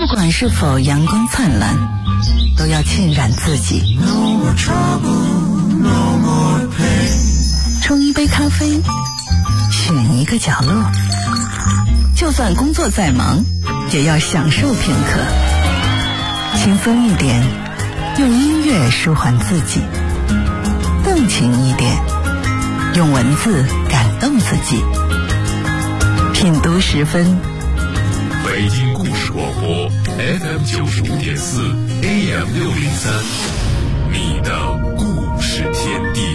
管是否阳光灿烂，都要浸染自己。冲一杯咖啡，选一个角落，就算工作再忙，也要享受片刻。轻松一点，用音乐舒缓自己；动情一点，用文字感动自己。品读10分， 北京故事广播 FM 95.4 AM 603，你的故事天地。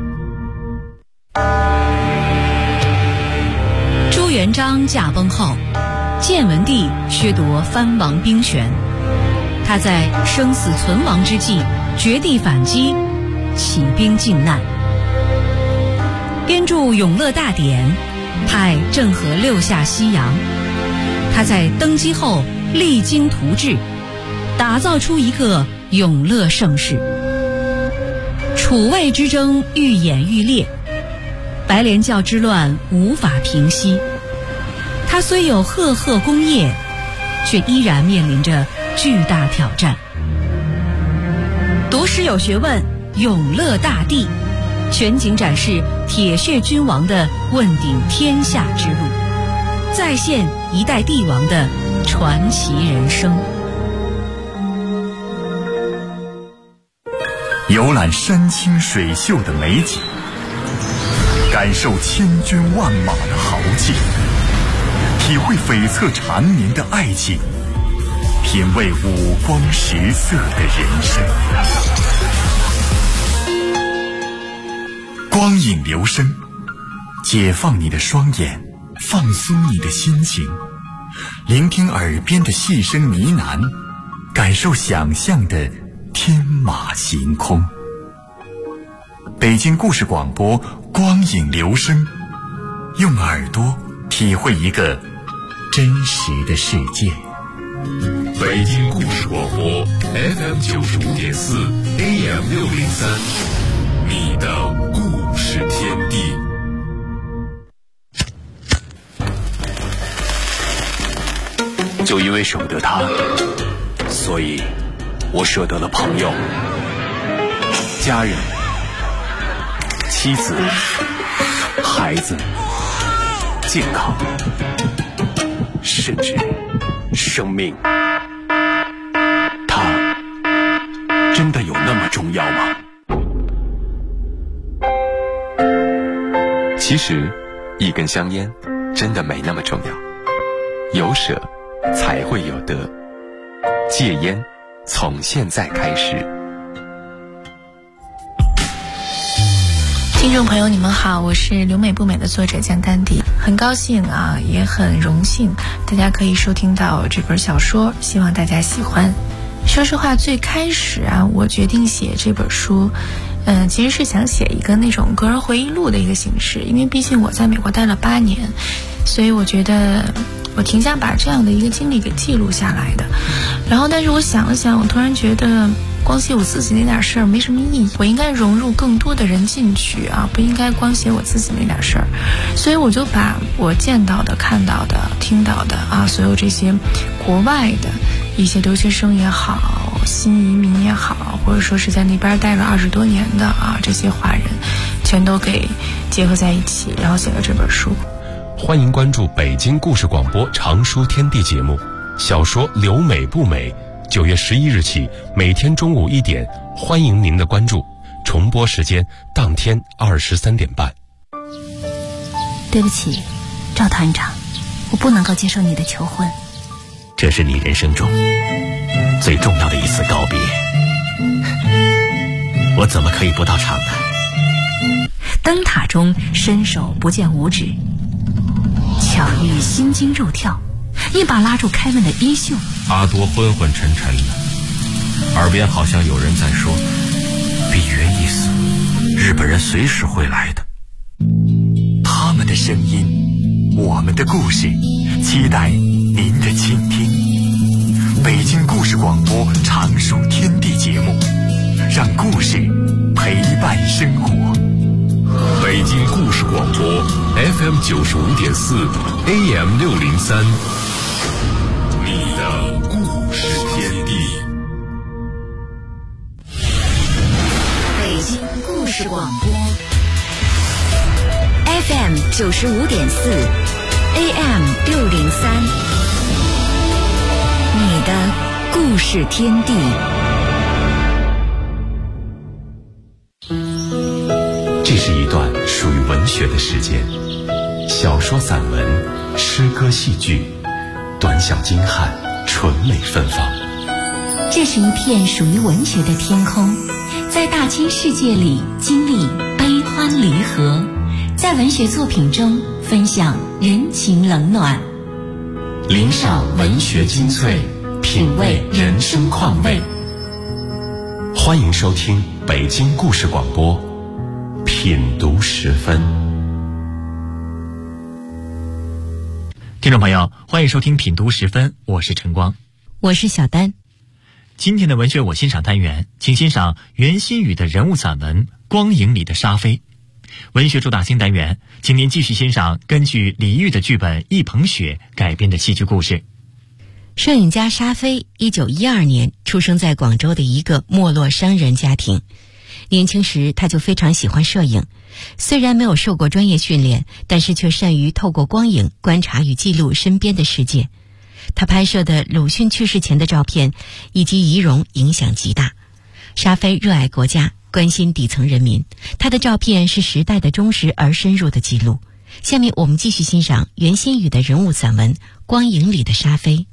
朱元璋驾崩后，建文帝削夺藩王兵权，他在生死存亡之际绝地反击，起兵靖难，编著《永乐大典》，派郑和6下西洋。他在登基后励精图治，打造出一个永乐盛世。楚魏之争愈演愈烈，白莲教之乱无法平息。他虽有赫赫功业，却依然面临着巨大挑战。读诗有学问，永乐大帝全景展示铁血君王的问鼎天下之路，再现一代帝王的传奇人生。 游览山清水秀的美景，感受千军万马的豪气，体会悱恻缠绵的爱情，品味五光十色的人生。光影流声，解放你的双眼，放松你的心情，聆听耳边的细声呢喃，感受想象的天马行空。北京故事广播光影流声，用耳朵体会一个真实的世界。 北京故事广播 FM 95.4 AM 603，你的故事天地。 就因为舍不得他，所以我舍得了朋友、家人、妻子、孩子、健康，甚至生命。他真的有那么重要吗？ 其实一根香烟真的没那么重要，有舍才会有得。戒烟从现在开始。 听众朋友你们好，我是留美不美的作者江丹迪，很高兴啊，也很荣幸大家可以收听到这本小说，希望大家喜欢。说实话，最开始啊，我决定写这本书其实是想写一个那种个人回忆录的一个形式，因为毕竟我在美国待了8年，所以我觉得我挺想把这样的一个经历给记录下来的。然后但是我想了想，我突然觉得光写我自己那点事儿没什么意义，我应该融入更多的人进去啊，不应该光写我自己那点事儿。所以我就把我见到的、看到的、听到的啊，所有这些国外的一些留学生也好，新移民也好，或者说是在那边待了20多年的啊，这些华人全都给结合在一起，然后写了这本书。 欢迎关注北京故事广播长书天地节目，小说《留美不美》9月11日起，每天中午1点，欢迎您的关注。重播时间当天23点半。 对不起，赵团长，我不能够接受你的求婚。 这是你人生中最重要的一次告别，我怎么可以不到场呢？ 灯塔中伸手不见五指，巧遇心惊肉跳，一把拉住凯文的衣袖。 阿多昏昏沉沉的，耳边好像有人在说，比约一死，日本人随时会来的。 他们的声音，我们的故事，期待您的倾听。北京故事广播长书天地节目，让故事陪伴生活。 北京故事广播 FM 95.4 AM 603，你的故事。 95.4 AM 603，你的故事天地。 这是一段属于文学的时间，小说、散文、诗歌、戏剧，短小精悍，纯美芬芳。 这是一片属于文学的天空，在大千世界里经历悲欢离合，在文学作品中分享人情冷暖， 领赏文学精粹，品味人生况味。欢迎收听北京故事广播品读时分。 听众朋友，欢迎收听品读时分，我是晨光， 我是小丹。 今天的文学我欣赏单元，请欣赏袁心瑀的人物散文《光影里的沙飞》。文学主打新单元，请您继续欣赏根据李煜的剧本《一捧雪》改编的戏剧故事。 摄影家沙飞1912年出生在广州的一个没落商人家庭。年轻时他就非常喜欢摄影，虽然没有受过专业训练，但是却善于透过光影观察与记录身边的世界。他拍摄的鲁迅去世前的照片以及遗容影响极大。沙飞热爱国家，关心底层人民，他的照片是时代的忠实而深入的记录。下面我们继续欣赏袁心瑀的人物散文《光影里的沙飞》。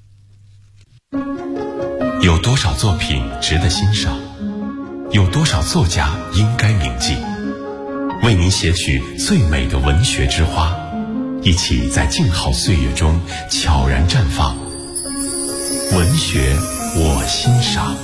有多少作品值得欣赏？有多少作家应该铭记？为您写取最美的文学之花，一起在静好岁月中悄然绽放。文学我欣赏。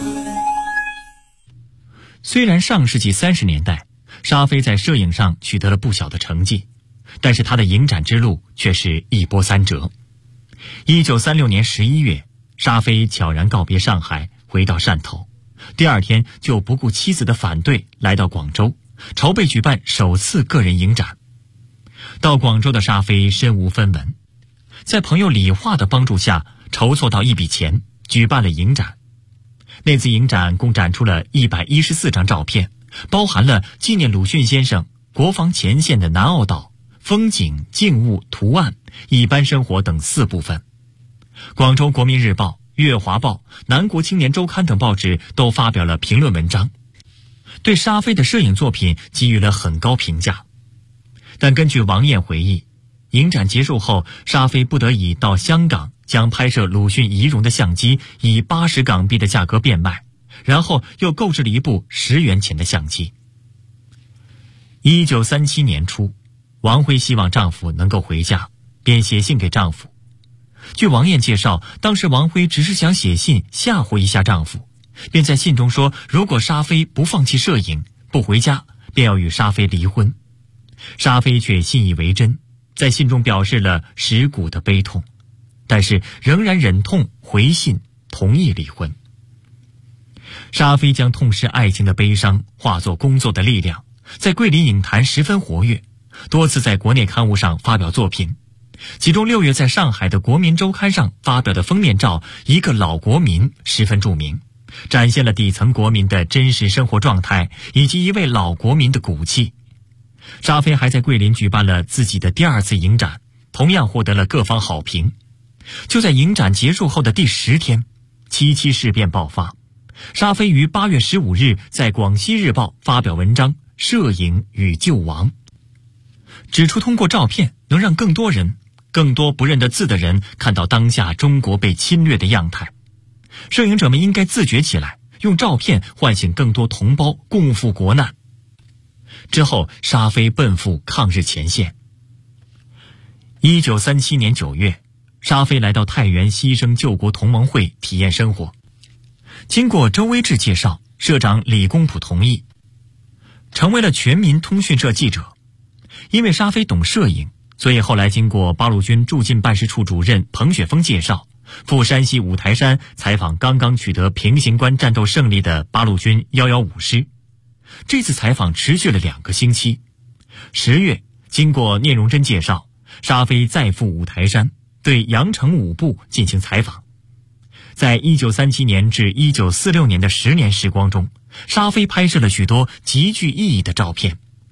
虽然上世纪30年代，沙飞在摄影上取得了不小的成绩，但是他的影展之路却是一波三折。1936年11月，沙飞悄然告别上海，回到汕头。第二天就不顾妻子的反对，来到广州，筹备举办首次个人影展。到广州的沙飞身无分文，在朋友李化的帮助下，筹措到一笔钱，举办了影展。那次影展共展出了114张照片，包含了纪念鲁迅先生、国防前线的南澳岛、风景、静物、图案、一般生活等4部分。广州国民日报、粤华报、南国青年周刊等报纸都发表了评论文章，对沙飞的摄影作品给予了很高评价。但根据王燕回忆，影展结束后，沙飞不得已到香港将拍摄鲁迅遗容的相机以80港币的价格变卖，然后又购置了一部10元钱的相机。1937年初，王辉希望丈夫能够回家，便写信给丈夫。据王燕介绍，当时王辉只是想写信吓唬一下丈夫，便在信中说，如果沙飞不放弃摄影，不回家，便要与沙飞离婚。沙飞却信以为真，在信中表示了蚀骨的悲痛，但是仍然忍痛回信同意离婚。沙飞将痛失爱情的悲伤化作工作的力量，在桂林影坛十分活跃，多次在国内刊物上发表作品。其中6月在上海的《国民周刊》上发表的封面照《一个老国民》十分著名，展现了底层国民的真实生活状态以及一位老国民的骨气。沙飞还在桂林举办了自己的第2次影展，同样获得了各方好评。就在影展结束后的第10天，77事变爆发。沙飞于8月15日在《广西日报》发表文章《摄影与救亡》，指出通过照片能让更多不认得字的人看到当下中国被侵略的样态。摄影者们应该自觉起来，用照片唤醒更多同胞共赴国难。之后，沙飞奔赴抗日前线。1937年9月，沙飞来到太原牺牲救国同盟会体验生活。经过周威志介绍，社长李公朴同意，成为了全民通讯社记者。因为沙飞懂摄影，所以后来经过八路军驻晋办事处主任彭雪枫介绍，赴山西五台山采访刚刚取得平型关战斗胜利的八路军115师。这次采访持续了2个星期。10月，经过聂荣臻介绍，沙飞再赴五台山，对杨城5部进行采访。在1937年至1946年的10年时光中，沙飞拍摄了许多极具意义的照片。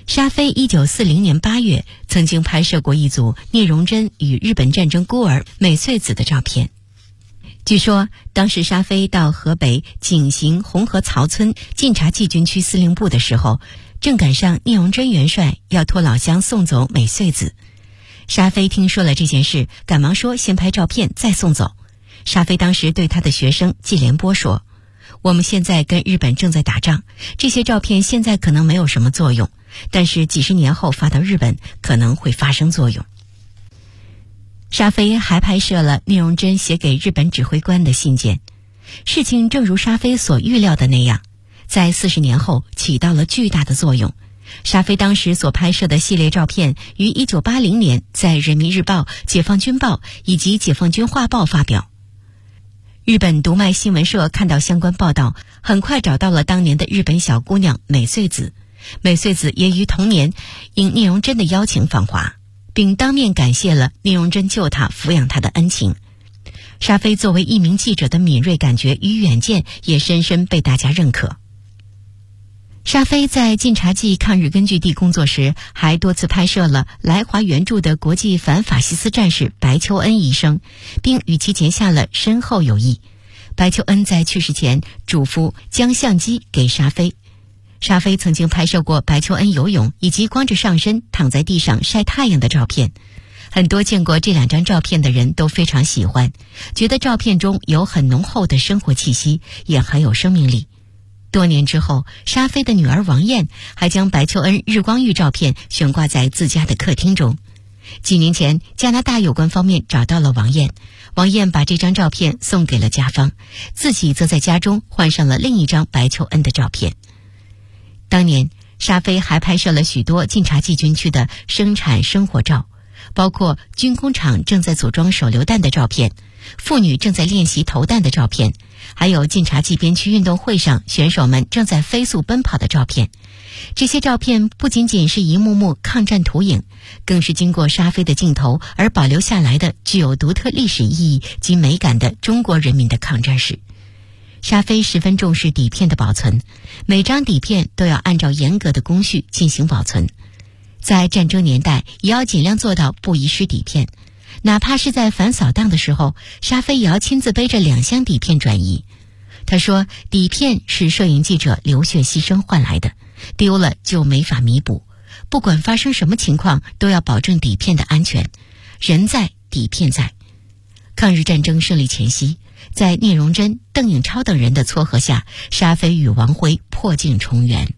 沙飞1940年8月曾经拍摄过一组聂荣臻与日本战争孤儿美穗子的照片。据说当时沙飞到河北井陉红河曹村晋察冀军区司令部的时候，正赶上聂荣臻元帅要托老乡送走美穗子。沙飞听说了这件事，赶忙说先拍照片再送走。沙飞当时对他的学生季连波说，我们现在跟日本正在打仗，这些照片现在可能没有什么作用，但是几十年后发到日本可能会发生作用。沙飞还拍摄了聂荣臻写给日本指挥官的信件。事情正如沙飞所预料的那样，在40年后起到了巨大的作用。沙飞当时所拍摄的系列照片于1980年在人民日报、解放军报以及解放军画报发表。日本读卖新闻社看到相关报道，很快找到了当年的日本小姑娘美穗子。美穗子也于同年应聂荣臻的邀请访华，并当面感谢了聂荣臻救她、抚养她的恩情。沙飞作为一名记者的敏锐感觉与远见也深深被大家认可。沙飞在晋察冀抗日根据地工作时，还多次拍摄了来华援助的国际反法西斯战士白求恩一生，并与其结下了深厚友谊。白求恩在去世前嘱咐将相机给沙飞。沙飞曾经拍摄过白求恩游泳以及光着上身躺在地上晒太阳的照片。很多见过这2张照片的人都非常喜欢，觉得照片中有很浓厚的生活气息，也很有生命力。多年之后，沙飞的女儿王燕还将白求恩日光浴照片悬挂在自家的客厅中。几年前，加拿大有关方面找到了王燕，王燕把这张照片送给了家方，自己则在家中换上了另一张白求恩的照片。当年，沙飞还拍摄了许多晋察冀军区的生产生活照，包括军工厂正在组装手榴弹的照片，妇女正在练习投弹的照片，还有晋察冀边区运动会上选手们正在飞速奔跑的照片。这些照片不仅仅是一幕幕抗战图影，更是经过沙飞的镜头而保留下来的具有独特历史意义及美感的中国人民的抗战史。沙飞十分重视底片的保存，每张底片都要按照严格的工序进行保存。在战争年代，也要尽量做到不遗失底片。哪怕是在反扫荡的时候，沙飞也要亲自背着2箱底片转移。他说，底片是摄影记者流血牺牲换来的，丢了就没法弥补。不管发生什么情况，都要保证底片的安全。人在，底片在。抗日战争胜利前夕，在聂荣臻、邓颖超等人的撮合下，沙飞与王辉破镜重圆。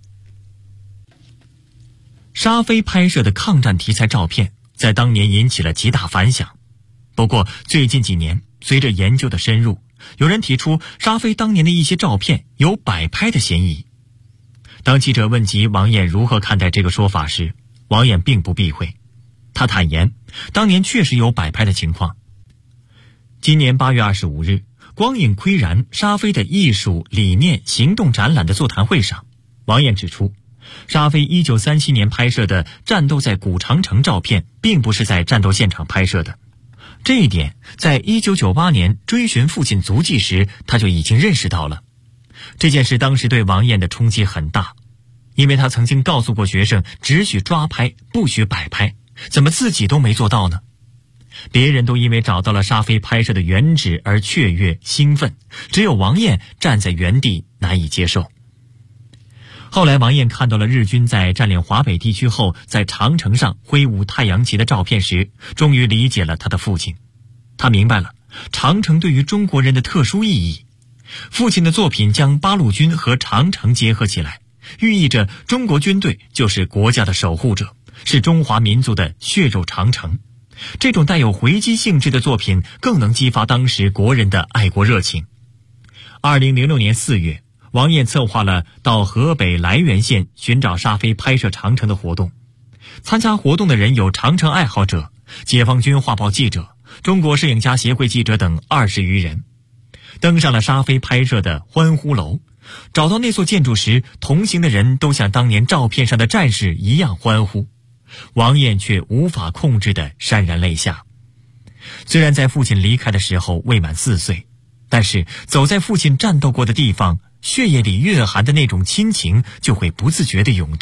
沙飞拍摄的抗战题材照片在当年引起了极大反响。不过最近几年，随着研究的深入，有人提出沙飞当年的一些照片有摆拍的嫌疑。当记者问及王燕如何看待这个说法时，王燕并不避讳。他坦言，当年确实有摆拍的情况。今年8月25日，光影窥然沙飞的艺术理念行动展览的座谈会上，王燕指出，沙飞1937年拍摄的战斗在古长城照片并不是在战斗现场拍摄的。这一点在1998年追寻父亲足迹时他就已经认识到了。这件事当时对王燕的冲击很大，因为他曾经告诉过学生只许抓拍不许摆拍，怎么自己都没做到呢？别人都因为找到了沙飞拍摄的原址而雀跃兴奋，只有王燕站在原地难以接受。后来王燕看到了日军在占领华北地区后在长城上挥舞太阳旗的照片时，终于理解了他的父亲。他明白了长城对于中国人的特殊意义。父亲的作品将八路军和长城结合起来，寓意着中国军队就是国家的守护者，是中华民族的血肉长城。这种带有回击性质的作品更能激发当时国人的爱国热情。2006年4月，王燕策划了到河北涞源县寻找沙飞拍摄长城的活动。参加活动的人有长城爱好者、解放军画报记者、中国摄影家协会记者等20余人。登上了沙飞拍摄的欢呼楼，找到那座建筑时，同行的人都像当年照片上的战士一样欢呼。王燕却无法控制地潸然泪下。虽然在父亲离开的时候未满4岁，但是走在父亲战斗过的地方，血液里蕴含的那种亲情就会不自觉地涌动，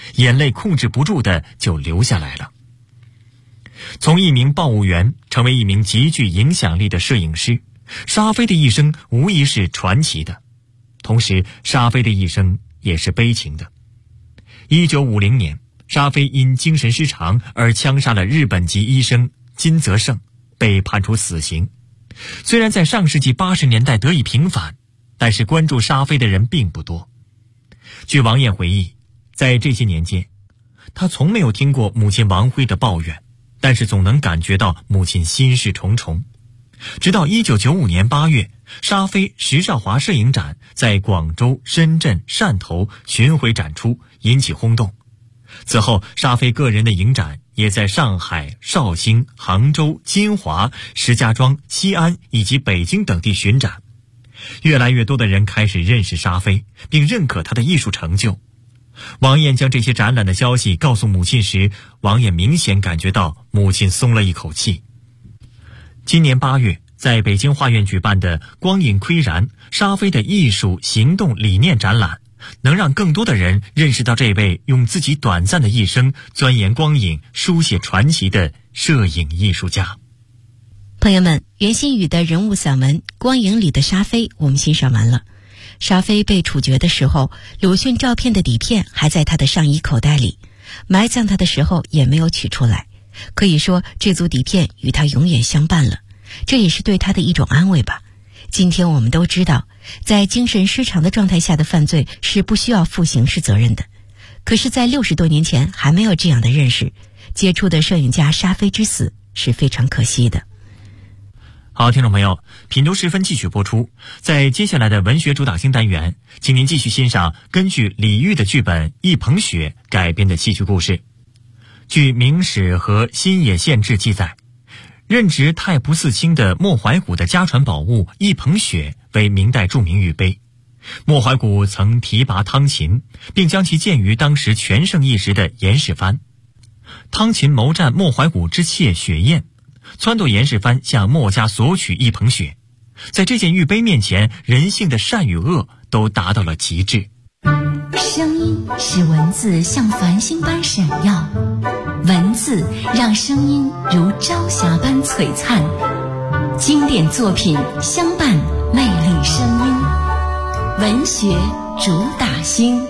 眼泪控制不住的就流下来了。从一名报务员成为一名极具影响力的摄影师，沙菲的一生无疑是传奇的，同时沙菲的一生也是悲情的。1950年，沙菲因精神失常而枪杀了日本籍医生金泽胜，被判处死刑。虽然在上世纪80年代得以平反，但是关注沙菲的人并不多。据王燕回忆，在这些年间，他从没有听过母亲王辉的抱怨，但是总能感觉到母亲心事重重。直到1995年8月，沙菲石少华摄影展在广州、深圳、汕头巡回展出，引起轰动。此后，沙菲个人的影展也在上海、绍兴、杭州、金华、石家庄、西安以及北京等地巡展。越来越多的人开始认识沙菲，并认可他的艺术成就。王燕将这些展览的消息告诉母亲时，王燕明显感觉到母亲松了一口气。今年8月，在北京画院举办的光影窥然沙菲的艺术行动理念展览，能让更多的人认识到这位用自己短暂的一生钻研光影、书写传奇的摄影艺术家。 朋友们，袁心宇的人物散文《光影里的沙菲》我们欣赏完了。沙菲被处决的时候，鲁迅照片的底片还在他的上衣口袋里，埋葬他的时候也没有取出来。可以说这组底片与他永远相伴了，这也是对他的一种安慰吧。今天我们都知道，在精神失常的状态下的犯罪是不需要负刑事责任的，可是在60多年前还没有这样的认识，杰出的摄影家沙菲之死是非常可惜的。 好，听众朋友，品读时分继续播出。在接下来的文学主打星单元，请您继续欣赏根据李煜的剧本《一捧雪》改编的戏剧故事。据《明史》和《新野县志》记载，任职太仆寺卿的莫怀古的家传宝物一捧雪为明代著名玉碑。莫怀古曾提拔汤勤，并将其荐于当时全盛一时的严世蕃。汤勤谋占莫怀古之妾雪雁，撺掇严世蕃向莫家索取一捧雪。在这件玉碑面前，人性的善与恶都达到了极致。 声音使文字像繁星般闪耀，文字让声音如朝霞般璀璨。经典作品相伴魅力声音，文学主打星。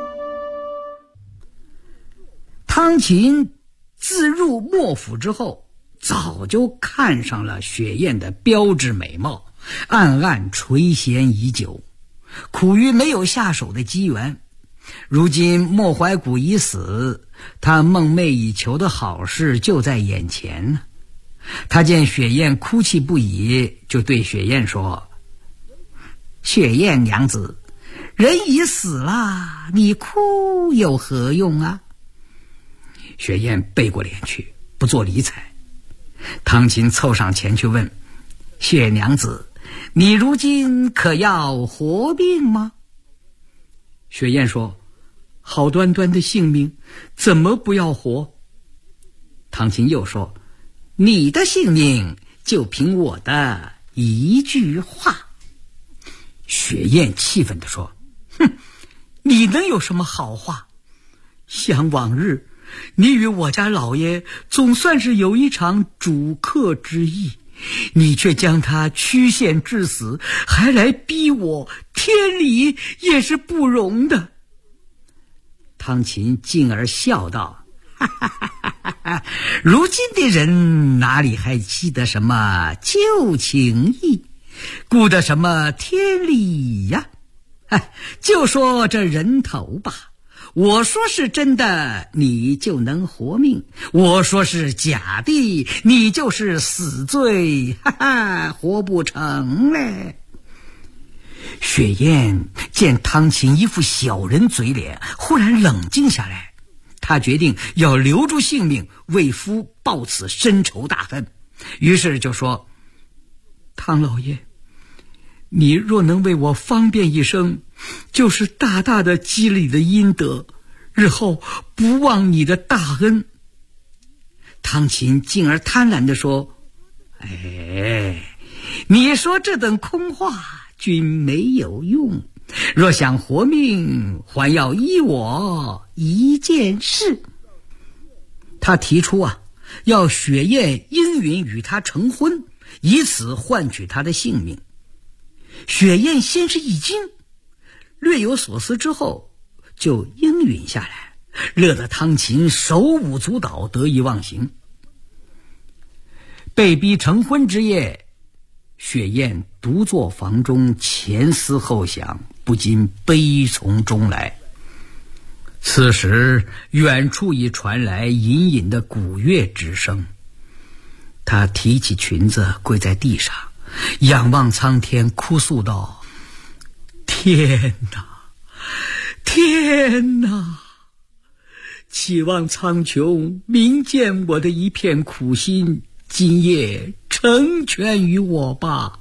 汤勤自入莫府之后，早就看上了雪雁的标致美貌，暗暗垂涎已久，苦于没有下手的机缘。如今莫怀古已死，他梦寐以求的好事就在眼前呢。他见雪雁哭泣不已，就对雪雁说：雪雁娘子，人已死了，你哭有何用啊？雪雁背过脸去，不做理睬。汤勤凑上前去问：雪娘子，你如今可要活命吗？雪雁说：好端端的性命，怎么不要活？汤勤又说：你的性命就凭我的一句话。雪雁气愤地说：哼，你能有什么好话？想往日你与我家老爷总算是有一场主客之意，你却将他曲线致死，还来逼我，天理也是不容的。汤勤进而笑道：哈哈哈哈哈，如今的人哪里还记得什么旧情义，顾得什么天理呀？就说这人头吧，我说是真的，你就能活命；我说是假的，你就是死罪，活不成嘞。雪雁见汤勤一副小人嘴脸，忽然冷静下来，他决定要留住性命，为夫报此深仇大恨。于是就说：汤老爷，你若能为我方便一生，就是大大的积累的阴德，日后不忘你的大恩。汤勤进而贪婪地说：你说这等空话，均没有用， 若想活命，还要依我一件事。他提出要雪雁应允与他成婚，以此换取他的性命。雪雁先是一惊，略有所思之后就应允下来，乐得汤勤手舞足蹈，得意忘形。被逼成婚之夜，雪雁独坐房中，前思后想，不禁悲从中来。此时远处已传来隐隐的鼓乐之声，她提起裙子跪在地上，仰望苍天，哭诉道：天哪，天哪！期望苍穹明见我的一片苦心，今夜成全于我吧。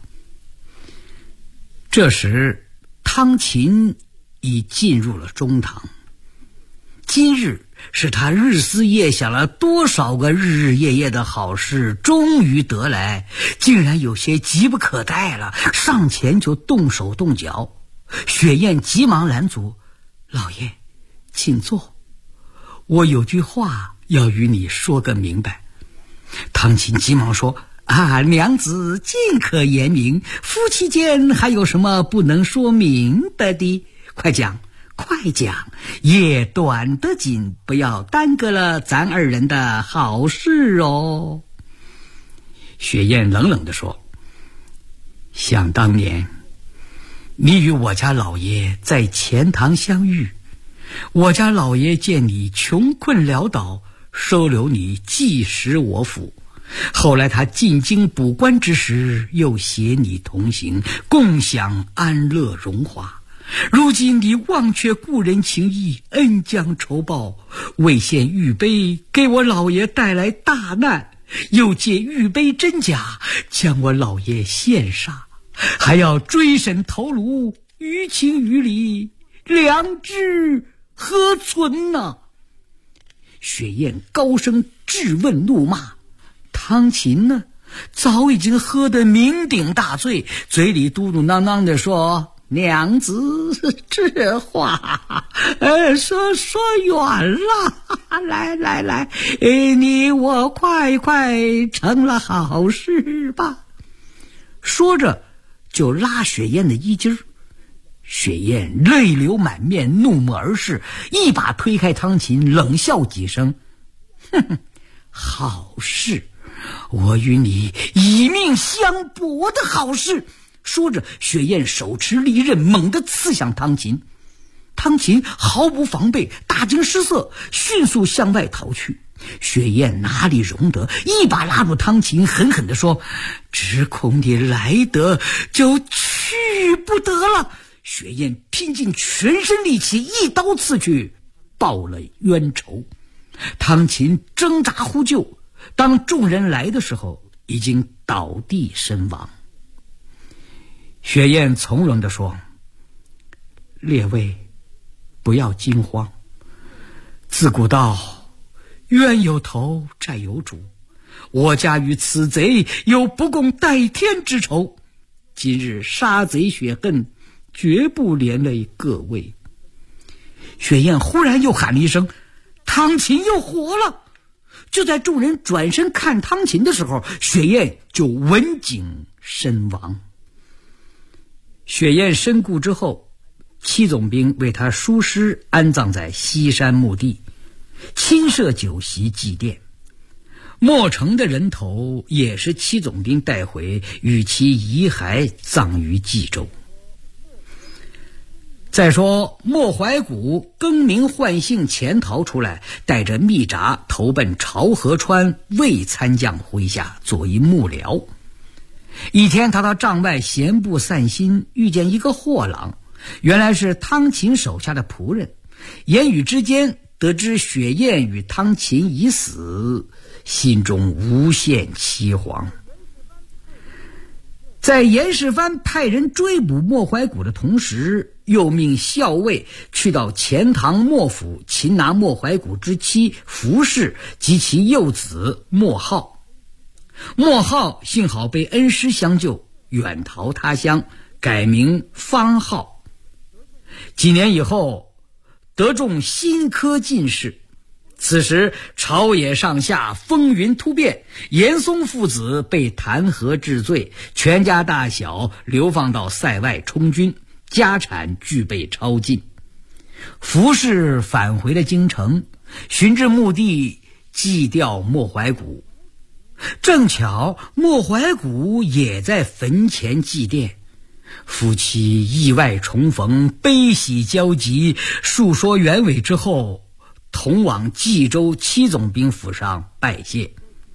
这时汤勤已进入了中堂，今日是他日思夜想了多少个日日夜夜的好事终于得来，竟然有些急不可待了，上前就动手动脚。雪雁急忙拦阻：老爷请坐，我有句话要与你说个明白。汤勤急忙说：娘子尽可言明，夫妻间还有什么不能说明白的？快讲快讲，夜短得紧，不要耽搁了咱二人的好事哦。雪雁冷冷地说：想当年你与我家老爷在钱塘相遇，我家老爷见你穷困潦倒，收留你寄食我府。后来他进京补官之时，又携你同行，共享安乐荣华。如今你忘却故人情谊，恩将仇报，为献玉杯给我老爷带来大难，又借玉杯真假将我老爷陷杀，还要追审头颅，于情于理，良知何存呢？雪雁高声质问怒骂。汤勤呢，早已经喝得酩酊大醉，嘴里嘟嘟囔囔地说：娘子这话说远了，来，你我快成了好事吧。说着就拉雪雁的衣襟，雪雁泪流满面，怒目而视，一把推开汤勤，冷笑几声：哼，好事，我与你以命相搏的好事。说着雪雁手持利刃，猛地刺向汤勤。汤勤毫无防备，大惊失色，迅速向外逃去。雪雁哪里容得，一把拉住汤勤，狠狠地说：只恐你来得就去不得了。雪雁拼尽全身力气，一刀刺去，报了冤仇。汤勤挣扎呼救，当众人来的时候，已经倒地身亡。雪雁从容地说：列位不要惊慌，自古道冤有头债有主，我家与此贼有不共戴天之仇，今日杀贼雪恨，绝不连累各位。雪雁忽然又喊了一声：汤勤又活了。就在众人转身看汤勤的时候，雪雁就刎颈身亡。雪雁身故之后，戚总兵为他疏尸，安葬在西山墓地，亲设酒席祭奠。莫城的人头也是戚总兵带回，与其遗骸葬于冀州。再说莫怀古更名换姓潜逃出来，带着密札投奔朝河川魏参将麾下，做一幕僚。一天他到帐外闲步散心，遇见一个货郎，原来是汤勤手下的仆人。言语之间得知雪雁与汤勤已死，心中无限凄惶。在严世蕃派人追捕莫怀古的同时，又命校尉去到钱塘莫府擒拿莫怀古之妻福氏及其幼子莫浩。莫浩幸好被恩师相救，远逃他乡，改名方浩。 几年以后得中新科进士。此时朝野上下风云突变，严嵩父子被弹劾治罪，全家大小流放到塞外充军，家产俱被抄尽。福氏返回了京城，寻至墓地祭吊莫怀古，正巧莫怀古也在坟前祭奠。夫妻意外重逢，悲喜交集，述说原委之后，同往冀州七总兵府上拜谢。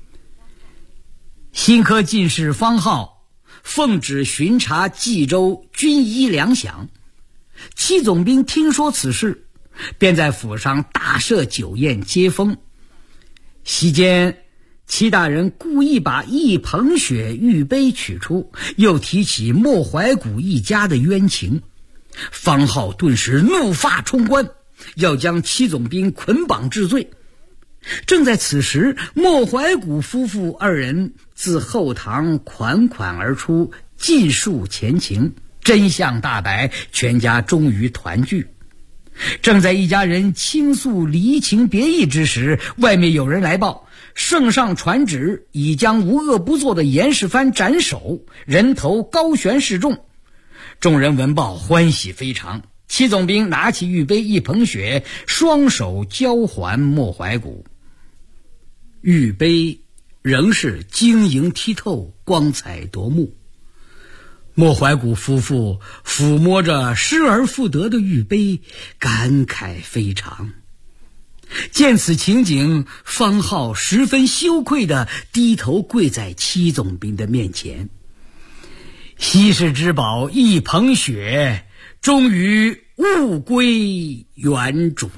新科进士方浩奉旨巡查冀州军医粮饷，七总兵听说此事，便在府上大设酒宴接风。席间，戚大人故意把一捧雪玉杯取出，又提起莫怀古一家的冤情。方浩顿时怒发冲冠，要将七总兵捆绑治罪。正在此时，莫怀古夫妇二人自后堂款款而出，尽述前情，真相大白，全家终于团聚。正在一家人倾诉离情别意之时，外面有人来报，圣上传旨，已将无恶不作的严世蕃斩首，人头高悬示众。众人闻报欢喜非常，七总兵拿起玉杯一捧雪，双手交还莫怀古。玉杯仍是晶莹剔透，光彩夺目。莫怀古夫妇抚摸着失而复得的玉杯，感慨非常。见此情景，方浩十分羞愧地低头跪在七总兵的面前。稀世之宝一捧雪，终于物归原主。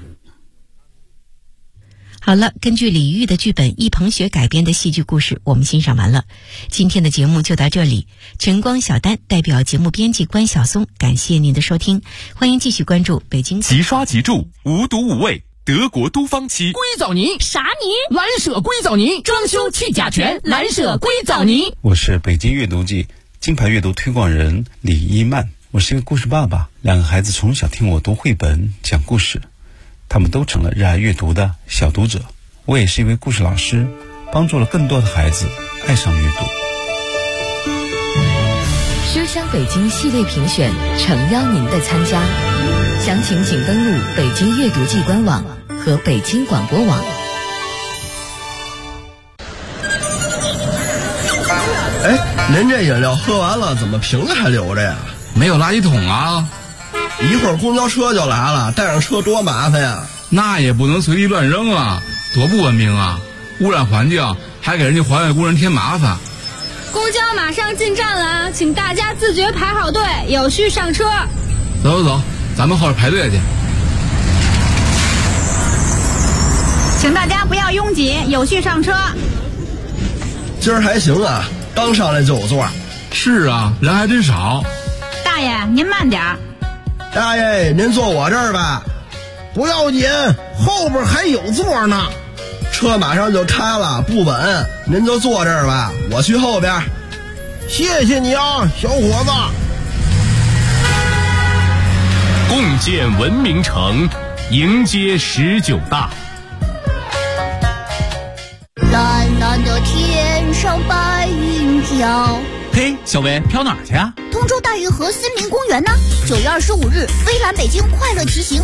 好了，根据李煜的剧本《一捧雪》改编的戏剧故事，我们欣赏完了。今天的节目就到这里，晨光小丹代表节目编辑关晓松，感谢您的收听，欢迎继续关注北京即刷即住，无毒无味，德国都芳漆。 硅藻泥啥泥？ 蓝舍硅藻泥，装修去甲醛，蓝舍硅藻泥。 我是北京阅读季金牌阅读推广人李一曼，我是一个故事爸爸，两个孩子从小听我读绘本讲故事，他们都成了热爱阅读的小读者。我也是一位故事老师，帮助了更多的孩子爱上阅读。 书香北京系列评选诚邀您的参加，详情请登录北京阅读季官网和北京广播网。 您这饮料喝完了怎么瓶子还留着呀？ 没有垃圾桶啊。 一会儿公交车就来了，带上车多麻烦呀。 那也不能随地乱扔啊，多不文明啊，污染环境，还给人家环卫工人添麻烦。 公交马上进站了，请大家自觉排好队，有序上车。 走走走，咱们后边排队去。 请大家不要拥挤，有序上车。 今儿还行啊，刚上来就有座。 是啊，人还真少。 大爷您慢点。 大爷您坐我这儿吧。不要紧，后边还有座呢。车马上就开了，不稳，您就坐这儿吧，我去后边。谢谢你啊，小伙子。 共建文明城，迎接19大。 蓝蓝的天上白云飘。 嘿，小维，飘哪儿去啊？ 通州大运河森林公园呢？9月25日，微蓝北京快乐骑行